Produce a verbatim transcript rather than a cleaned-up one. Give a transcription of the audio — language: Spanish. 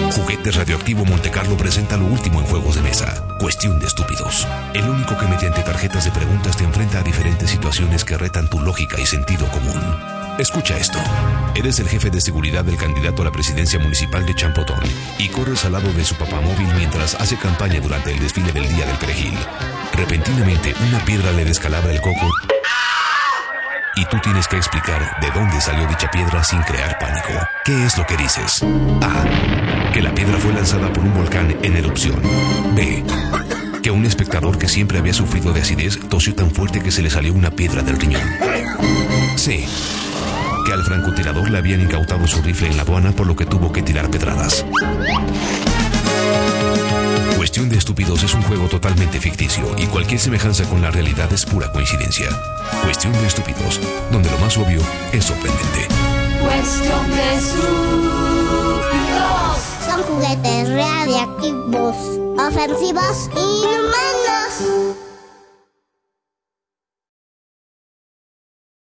Juguetes Radioactivo Montecarlo presenta lo último en juegos de mesa. Cuestión de estúpidos. El único que mediante tarjetas de preguntas te enfrenta a diferentes situaciones que retan tu lógica y sentido común. Escucha esto. Eres el jefe de seguridad del candidato a la presidencia municipal de Champotón y corres al lado de su papamóvil mientras hace campaña durante el desfile del Día del Perejil. Repentinamente, una piedra le descalabra el coco y tú tienes que explicar de dónde salió dicha piedra sin crear pánico. ¿Qué es lo que dices? A. Que la piedra fue lanzada por un volcán en erupción. B. Que un espectador que siempre había sufrido de acidez tosió tan fuerte que se le salió una piedra del riñón. C. Que al francotirador le habían incautado su rifle en la aduana, por lo que tuvo que tirar pedradas. Cuestión de Estúpidos es un juego totalmente ficticio y cualquier semejanza con la realidad es pura coincidencia. Cuestión de Estúpidos, donde lo más obvio es sorprendente. Cuestión de Estúpidos. Son juguetes radiactivos, ofensivos y inhumanos.